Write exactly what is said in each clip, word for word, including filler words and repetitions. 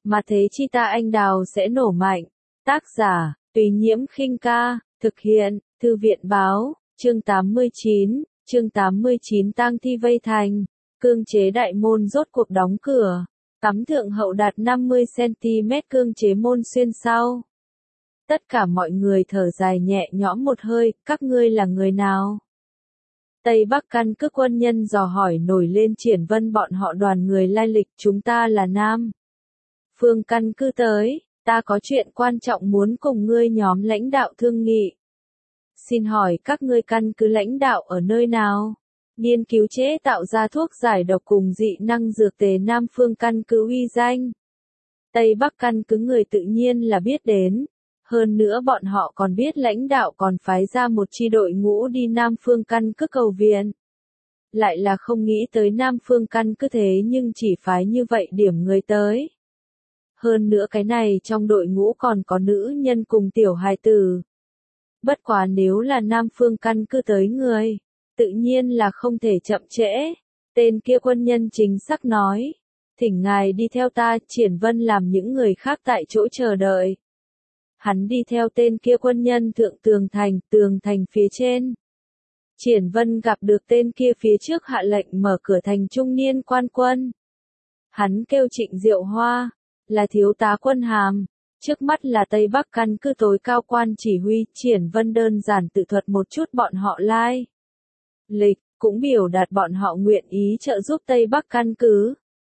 mà thế chi ta anh đào sẽ nổ mạnh. Tác giả, Tùy Nhiễm Khinh Ca, thực hiện, Thư viện Báo, chương tám mươi chín, chương tám mươi chín tang thi vây thành, cương chế đại môn rốt cuộc đóng cửa, cắm thượng hậu đạt năm mươi xăng-ti-mét cương chế môn xuyên sau. Tất cả mọi người thở dài nhẹ nhõm một hơi, các ngươi là người nào? Tây Bắc căn cứ quân nhân dò hỏi nổi lên Triển Vân bọn họ đoàn người lai lịch, chúng ta là Nam Phương căn cứ tới, ta có chuyện quan trọng muốn cùng ngươi nhóm lãnh đạo thương nghị. Xin hỏi các ngươi căn cứ lãnh đạo ở nơi nào? Nghiên cứu chế tạo ra thuốc giải độc cùng dị năng dược tề Nam Phương căn cứ uy danh. Tây Bắc căn cứ người tự nhiên là biết đến. Hơn nữa bọn họ còn biết lãnh đạo còn phái ra một chi đội ngũ đi Nam Phương căn cứ cầu viện. Lại là không nghĩ tới Nam Phương căn cứ thế nhưng chỉ phái như vậy điểm người tới. Hơn nữa cái này trong đội ngũ còn có nữ nhân cùng tiểu hài tử. Bất quá nếu là Nam Phương căn cứ tới người, tự nhiên là không thể chậm trễ. Tên kia quân nhân chính xác nói. Thỉnh ngài đi theo ta, Triển Vân làm những người khác tại chỗ chờ đợi. Hắn đi theo tên kia quân nhân thượng tường thành, tường thành phía trên. Triển Vân gặp được tên kia phía trước hạ lệnh mở cửa thành trung niên quan quân. Hắn kêu Trịnh Diệu Hoa, là thiếu tá quân hàm. Trước mắt là Tây Bắc căn cứ tối cao quan chỉ huy. Triển Vân đơn giản tự thuật một chút bọn họ lai lịch, cũng biểu đạt bọn họ nguyện ý trợ giúp Tây Bắc căn cứ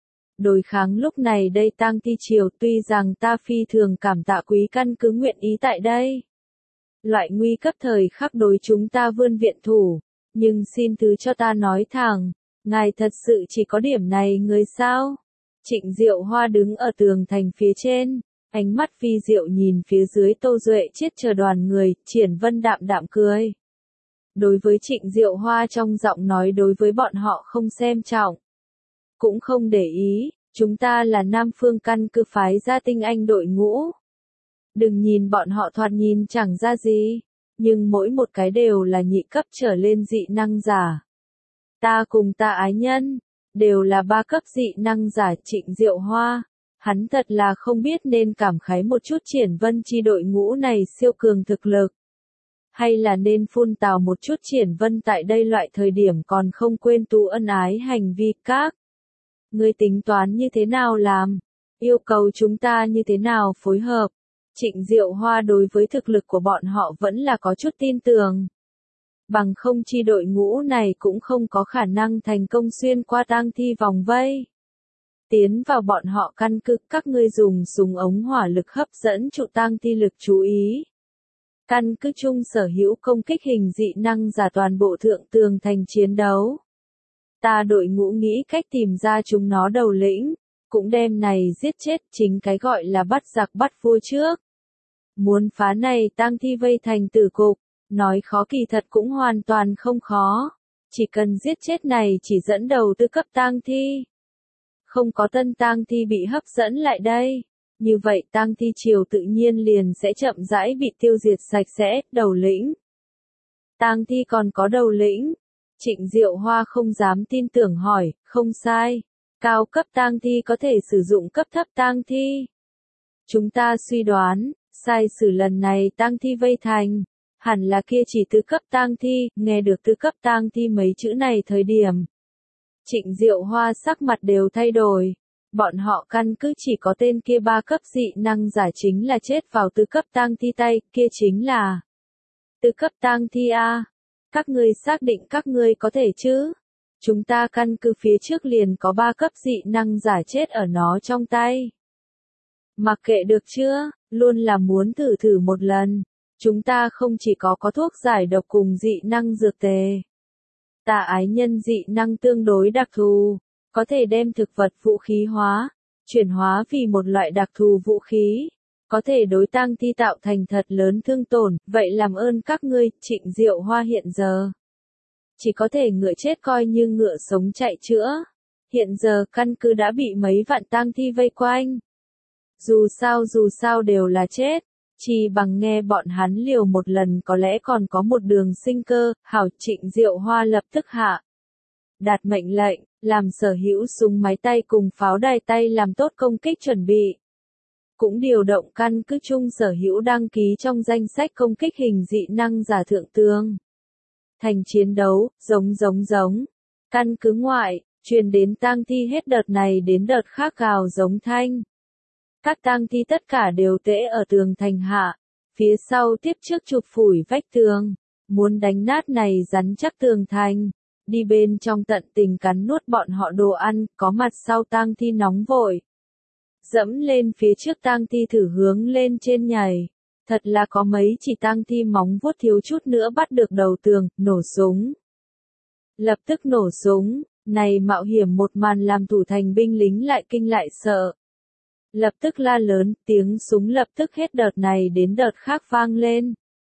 đối kháng lúc này đây tang thi triều, tuy rằng ta phi thường cảm tạ quý căn cứ nguyện ý tại đây. Loại nguy cấp thời khắc đối chúng ta vươn viện thủ, nhưng xin thứ cho ta nói thẳng, ngài thật sự chỉ có điểm này người sao? Trịnh Diệu Hoa đứng ở tường thành phía trên, ánh mắt phi diệu nhìn phía dưới Tô Duệ chết chờ đoàn người, Triển Vân đạm đạm cười. Đối với Trịnh Diệu Hoa trong giọng nói đối với bọn họ không xem trọng. Cũng không để ý, chúng ta là Nam Phương căn cứ phái ra tinh anh đội ngũ. Đừng nhìn bọn họ thoạt nhìn chẳng ra gì, nhưng mỗi một cái đều là nhị cấp trở lên dị năng giả. Ta cùng ta ái nhân, đều là ba cấp dị năng giả. Trịnh Diệu Hoa, hắn thật là không biết nên cảm khái một chút Triển Vân chi đội ngũ này siêu cường thực lực. Hay là nên phun tào một chút Triển Vân tại đây loại thời điểm còn không quên tu ân ái hành vi các. Ngươi tính toán như thế nào làm? Yêu cầu chúng ta như thế nào phối hợp? Trịnh Diệu Hoa đối với thực lực của bọn họ vẫn là có chút tin tưởng. Bằng không chi đội ngũ này cũng không có khả năng thành công xuyên qua tang thi vòng vây. Tiến vào bọn họ căn cứ, các ngươi dùng súng ống hỏa lực hấp dẫn trụ tang thi lực chú ý. Căn cứ chung sở hữu công kích hình dị năng giả toàn bộ thượng tường thành chiến đấu. Ta đội ngũ nghĩ cách tìm ra chúng nó đầu lĩnh, cũng đem này giết chết, chính cái gọi là bắt giặc bắt vua trước. Muốn phá này tang thi vây thành tử cục, nói khó kỳ thật cũng hoàn toàn không khó. Chỉ cần giết chết này chỉ dẫn đầu tư cấp tang thi. Không có tân tang thi bị hấp dẫn lại đây. Như vậy tang thi triều tự nhiên liền sẽ chậm rãi bị tiêu diệt sạch sẽ. Đầu lĩnh. Tang thi còn có đầu lĩnh. Trịnh Diệu Hoa không dám tin tưởng hỏi, không sai. Cao cấp tang thi có thể sử dụng cấp thấp tang thi. Chúng ta suy đoán, sai sử lần này tang thi vây thành, hẳn là kia chỉ tứ cấp tang thi. Nghe được tứ cấp tang thi mấy chữ này thời điểm. Trịnh Diệu Hoa sắc mặt đều thay đổi. Bọn họ căn cứ chỉ có tên kia ba cấp dị năng giả chính là chết vào tứ cấp tang thi tay, kia chính là tứ cấp tang thi A. Các ngươi xác định các ngươi có thể chứ? Chúng ta căn cứ phía trước liền có ba cấp dị năng giả chết ở nó trong tay. Mặc kệ được chưa, luôn là muốn thử thử một lần. Chúng ta không chỉ có có thuốc giải độc cùng dị năng dược tề. Ta ái nhân dị năng tương đối đặc thù, có thể đem thực vật vũ khí hóa, chuyển hóa vì một loại đặc thù vũ khí. Có thể đối tang thi tạo thành thật lớn thương tổn, vậy làm ơn các ngươi. Trịnh Diệu Hoa hiện giờ chỉ có thể ngựa chết coi như ngựa sống chạy chữa. Hiện giờ căn cứ đã bị mấy vạn tang thi vây quanh. Dù sao dù sao đều là chết, chỉ bằng nghe bọn hắn liều một lần có lẽ còn có một đường sinh cơ. Hảo. Trịnh Diệu Hoa lập tức hạ đạt mệnh lệnh, làm sở hữu súng máy tay cùng pháo đài tay làm tốt công kích chuẩn bị. cũng điều động căn cứ chung sở hữu đăng ký trong danh sách công kích hình dị năng giả thượng tường thành chiến đấu, giống giống giống. Căn cứ ngoại, truyền đến tang thi hết đợt này đến đợt khác gào giống thanh. Các tang thi tất cả đều tễ ở tường thành hạ, phía sau tiếp trước chụp phủi vách tường, muốn đánh nát này rắn chắc tường thành, đi bên trong tận tình cắn nuốt bọn họ đồ ăn, có mặt sau tang thi nóng vội. Dẫm lên phía trước tang thi thử hướng lên trên nhảy, thật là có mấy chỉ tang thi móng vuốt thiếu chút nữa bắt được đầu tường, nổ súng. Lập tức nổ súng, này mạo hiểm một màn làm thủ thành binh lính lại kinh lại sợ. Lập tức la lớn, tiếng súng lập tức hết đợt này đến đợt khác vang lên.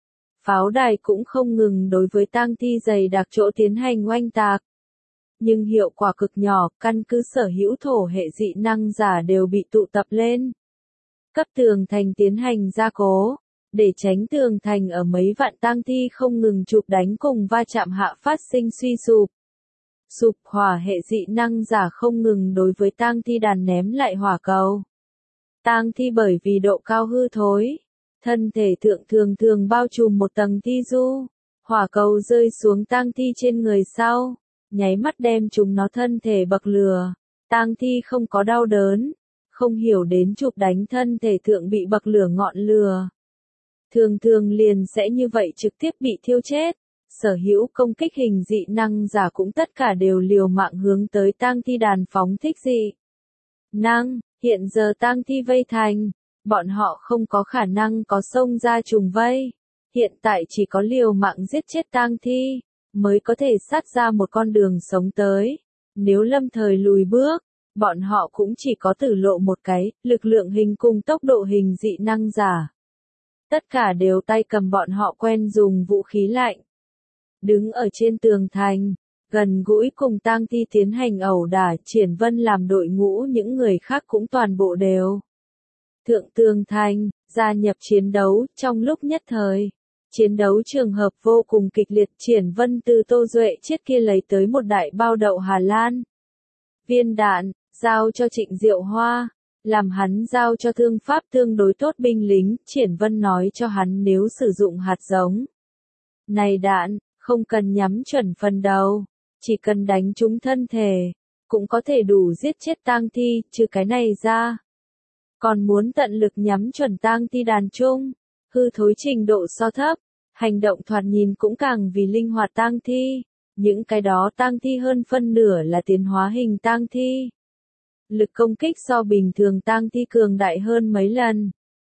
Pháo đài cũng không ngừng đối với tang thi dày đặc chỗ tiến hành oanh tạc. Nhưng hiệu quả cực nhỏ, căn cứ sở hữu thổ hệ dị năng giả đều bị tụ tập lên. Cấp tường thành tiến hành gia cố, để tránh tường thành ở mấy vạn tang thi không ngừng chụp đánh cùng va chạm hạ phát sinh suy sụp. Sụp hỏa hệ dị năng giả không ngừng đối với tang thi đàn ném lại hỏa cầu. Tang thi bởi vì độ cao hư thối, thân thể thượng thường thường bao trùm một tầng thi du, hỏa cầu rơi xuống tang thi trên người sau, nháy mắt đem chúng nó thân thể bậc lửa. Tang thi không có đau đớn, không hiểu đến chụp đánh thân thể thượng bị bậc lửa ngọn lửa. Thường thường liền sẽ như vậy trực tiếp bị thiêu chết. Sở hữu công kích hình dị năng giả cũng tất cả đều liều mạng hướng tới tang thi đàn phóng thích dị năng. Hiện giờ tang thi vây thành, bọn họ không có khả năng có xông ra trùng vây. Hiện tại chỉ có liều mạng giết chết tang thi, mới có thể sát ra một con đường sống tới. Nếu lâm thời lùi bước, bọn họ cũng chỉ có tử lộ một cái, lực lượng hình cùng tốc độ hình dị năng giả. Tất cả đều tay cầm bọn họ quen dùng vũ khí lạnh. Đứng ở trên tường thành, gần gũi cùng tang thi tiến hành ẩu đả, Triển Vân làm đội ngũ, những người khác cũng toàn bộ đều thượng tường thành, gia nhập chiến đấu. Trong lúc nhất thời, chiến đấu trường hợp vô cùng kịch liệt. Triển Vân từ Tô Duệ Chiết kia lấy tới một đại bao đậu Hà Lan viên đạn, giao cho Trịnh Diệu Hoa, làm hắn giao cho thương pháp tương đối tốt binh lính. Triển Vân nói cho hắn nếu sử dụng hạt giống này đạn, không cần nhắm chuẩn phần đầu, chỉ cần đánh trúng thân thể, cũng có thể đủ giết chết tang thi. Trừ cái này ra, còn muốn tận lực nhắm chuẩn tang thi đàn chung, hư thối trình độ so thấp, hành động thoạt nhìn cũng càng vì linh hoạt tang thi. Những cái đó tang thi hơn phân nửa là tiến hóa hình tang thi. Lực công kích so bình thường tang thi cường đại hơn mấy lần.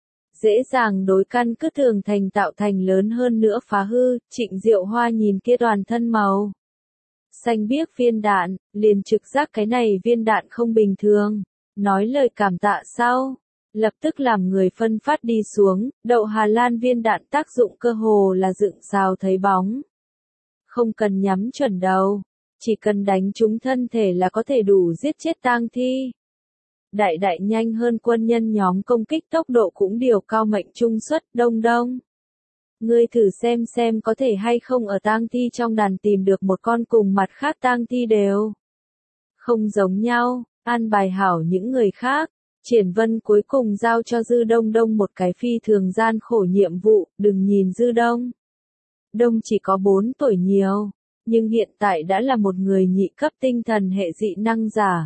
Dễ dàng đối căn cứ tường thành tạo thành lớn hơn nữa phá hư. Trịnh Diệu Hoa nhìn kia toàn thân màu xanh biếc viên đạn, liền trực giác cái này viên đạn không bình thường. Nói lời cảm tạ sau, lập tức làm người phân phát đi xuống. Đậu Hà Lan viên đạn tác dụng cơ hồ là dựng rào thấy bóng. Không cần nhắm chuẩn đầu, chỉ cần đánh trúng thân thể là có thể đủ giết chết tang thi. Đại đại nhanh hơn quân nhân nhóm, công kích tốc độ cũng điều cao mệnh trung suất. Đông đông, ngươi thử xem xem có thể hay không ở tang thi trong đàn tìm được một con cùng mặt khác tang thi đều không giống nhau. An bài hảo những người khác, Triển Vân cuối cùng giao cho Dư Đông Đông một cái phi thường gian khổ nhiệm vụ. Đừng nhìn Dư Đông Đông chỉ có bốn tuổi nhiều, nhưng hiện tại đã là một người nhị cấp tinh thần hệ dị năng giả.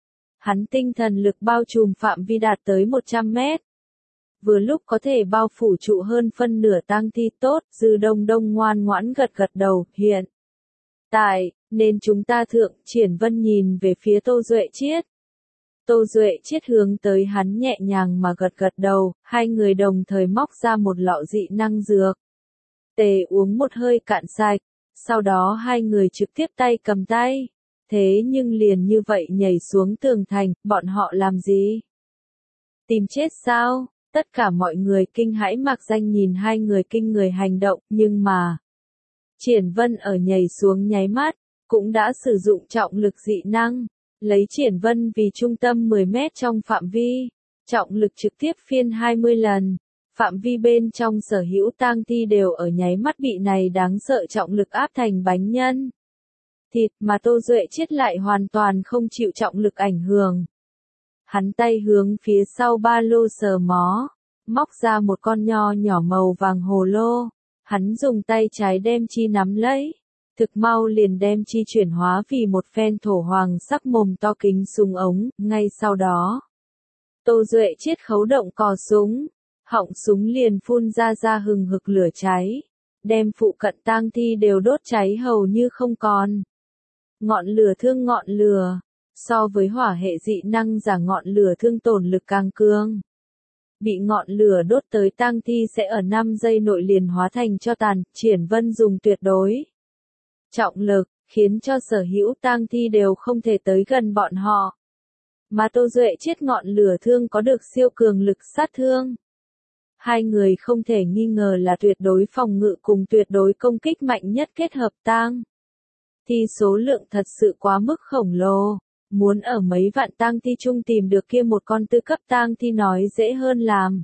Hắn tinh thần lực bao trùm phạm vi đạt tới một trăm mét. Vừa lúc có thể bao phủ trụ hơn phân nửa tang thi. Tốt, Dư Đông Đông ngoan ngoãn gật gật đầu. Hiện tại, nên chúng ta thượng. Triển Vân nhìn về phía Tô Duệ Chiết. Tô Duệ Chiết hướng tới hắn nhẹ nhàng mà gật gật đầu. Hai người đồng thời móc ra một lọ dị năng dược. Tề uống một hơi cạn sạch. Sau đó hai người trực tiếp tay cầm tay. Thế nhưng liền như vậy nhảy xuống tường thành, bọn họ làm gì? Tìm chết sao? Tất cả mọi người kinh hãi mạc danh nhìn hai người kinh người hành động, nhưng mà Triển Vân ở nhảy xuống nháy mắt, cũng đã sử dụng trọng lực dị năng, lấy Triển Vân vì trung tâm mười mét trong phạm vi, trọng lực trực tiếp phiên hai mươi lần. Phạm vi bên trong sở hữu tang thi đều ở nháy mắt bị này đáng sợ trọng lực áp thành bánh nhân thịt, mà Tô Duệ Chiết lại hoàn toàn không chịu trọng lực ảnh hưởng. Hắn tay hướng phía sau ba lô sờ mó, móc ra một con nho nhỏ màu vàng hồ lô. Hắn dùng tay trái đem chi nắm lấy, thực mau liền đem chi chuyển hóa vì một phen thổ hoàng sắc mồm to kính súng ống, ngay sau đó. Tô Duệ chiết khấu động cò súng, họng súng liền phun ra ra hừng hực lửa cháy, đem phụ cận tang thi đều đốt cháy hầu như không còn. Ngọn lửa thương ngọn lửa, so với hỏa hệ dị năng giả ngọn lửa thương tổn lực càng cường. Bị ngọn lửa đốt tới tang thi sẽ ở năm giây nội liền hóa thành tro tàn, Triển Vân dùng tuyệt đối trọng lực, khiến cho sở hữu tang thi đều không thể tới gần bọn họ. Mà Tô Duệ chiết ngọn lửa thương có được siêu cường lực sát thương. Hai người không thể nghi ngờ là tuyệt đối phòng ngự cùng tuyệt đối công kích mạnh nhất kết hợp tang thi số lượng thật sự quá mức khổng lồ. Muốn ở mấy vạn tang thi chung tìm được kia một con tư cấp tang thi nói dễ hơn làm.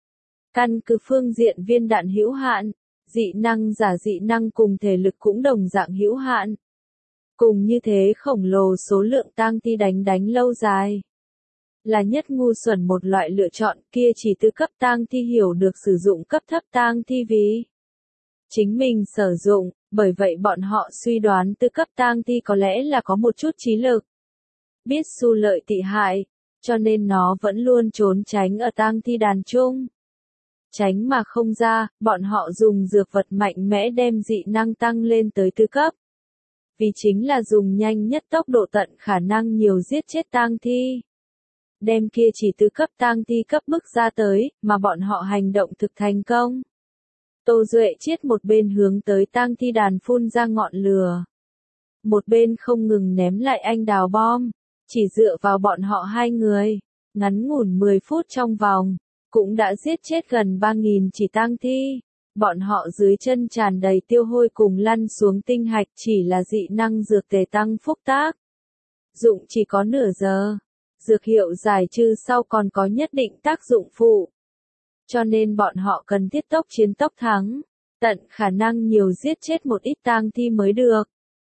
Căn cứ phương diện viên đạn hữu hạn, dị năng giả dị năng cùng thể lực cũng đồng dạng hữu hạn. Cùng như thế khổng lồ số lượng tang thi đánh đánh lâu dài. Là nhất ngu xuẩn một loại lựa chọn, kia chỉ tư cấp tang thi hiểu được sử dụng cấp thấp tang thi vì chính mình sử dụng, bởi vậy bọn họ suy đoán tư cấp tang thi có lẽ là có một chút trí lực. Biết xu lợi tị hại, cho nên nó vẫn luôn trốn tránh ở tang thi đàn chung. Tránh mà không ra, bọn họ dùng dược vật mạnh mẽ đem dị năng tăng lên tới tứ cấp. Vì chính là dùng nhanh nhất tốc độ tận khả năng nhiều giết chết tang thi. Đem kia chỉ tứ cấp tang thi cấp bức ra tới, mà bọn họ hành động thực thành công. Tô Duệ chiết một bên hướng tới tang thi đàn phun ra ngọn lửa. Một bên không ngừng ném lại anh đào bom. Chỉ dựa vào bọn họ hai người, ngắn ngủn mười phút trong vòng, cũng đã giết chết gần ba nghìn chỉ tang thi. Bọn họ dưới chân tràn đầy tiêu hôi cùng lăn xuống tinh hạch chỉ là dị năng dược tề tăng phúc tác. Dụng chỉ có nửa giờ, dược hiệu giải trừ sau còn có nhất định tác dụng phụ. Cho nên bọn họ cần thiết tốc chiến tốc thắng, tận khả năng nhiều giết chết một ít tang thi mới được.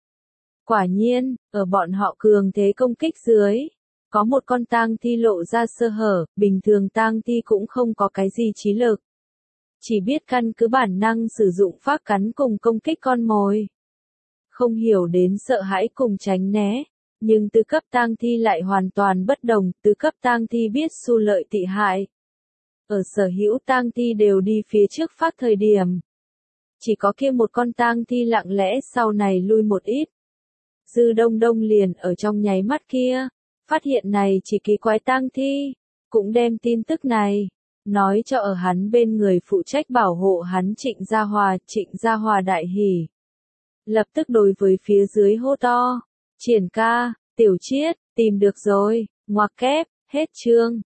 Quả nhiên, ở bọn họ cường thế công kích dưới, có một con tang thi lộ ra sơ hở, bình thường tang thi cũng không có cái gì trí lực. Chỉ biết căn cứ bản năng sử dụng pháp cắn cùng công kích con mồi. Không hiểu đến sợ hãi cùng tránh né, nhưng tứ cấp tang thi lại hoàn toàn bất đồng, tứ cấp tang thi biết xu lợi tị hại. Ở sở hữu tang thi đều đi phía trước phát thời điểm. Chỉ có kia một con tang thi lặng lẽ sau này lui một ít. Dư Đông Đông liền ở trong nháy mắt kia, phát hiện này chỉ kỳ quái tang thi, cũng đem tin tức này, nói cho ở hắn bên người phụ trách bảo hộ hắn Trịnh Gia Hòa, Trịnh Gia Hòa đại hỉ. Lập tức đối với phía dưới hô to, Triển ca, Tiểu Chiết, tìm được rồi, ngoặc kép, hết chương.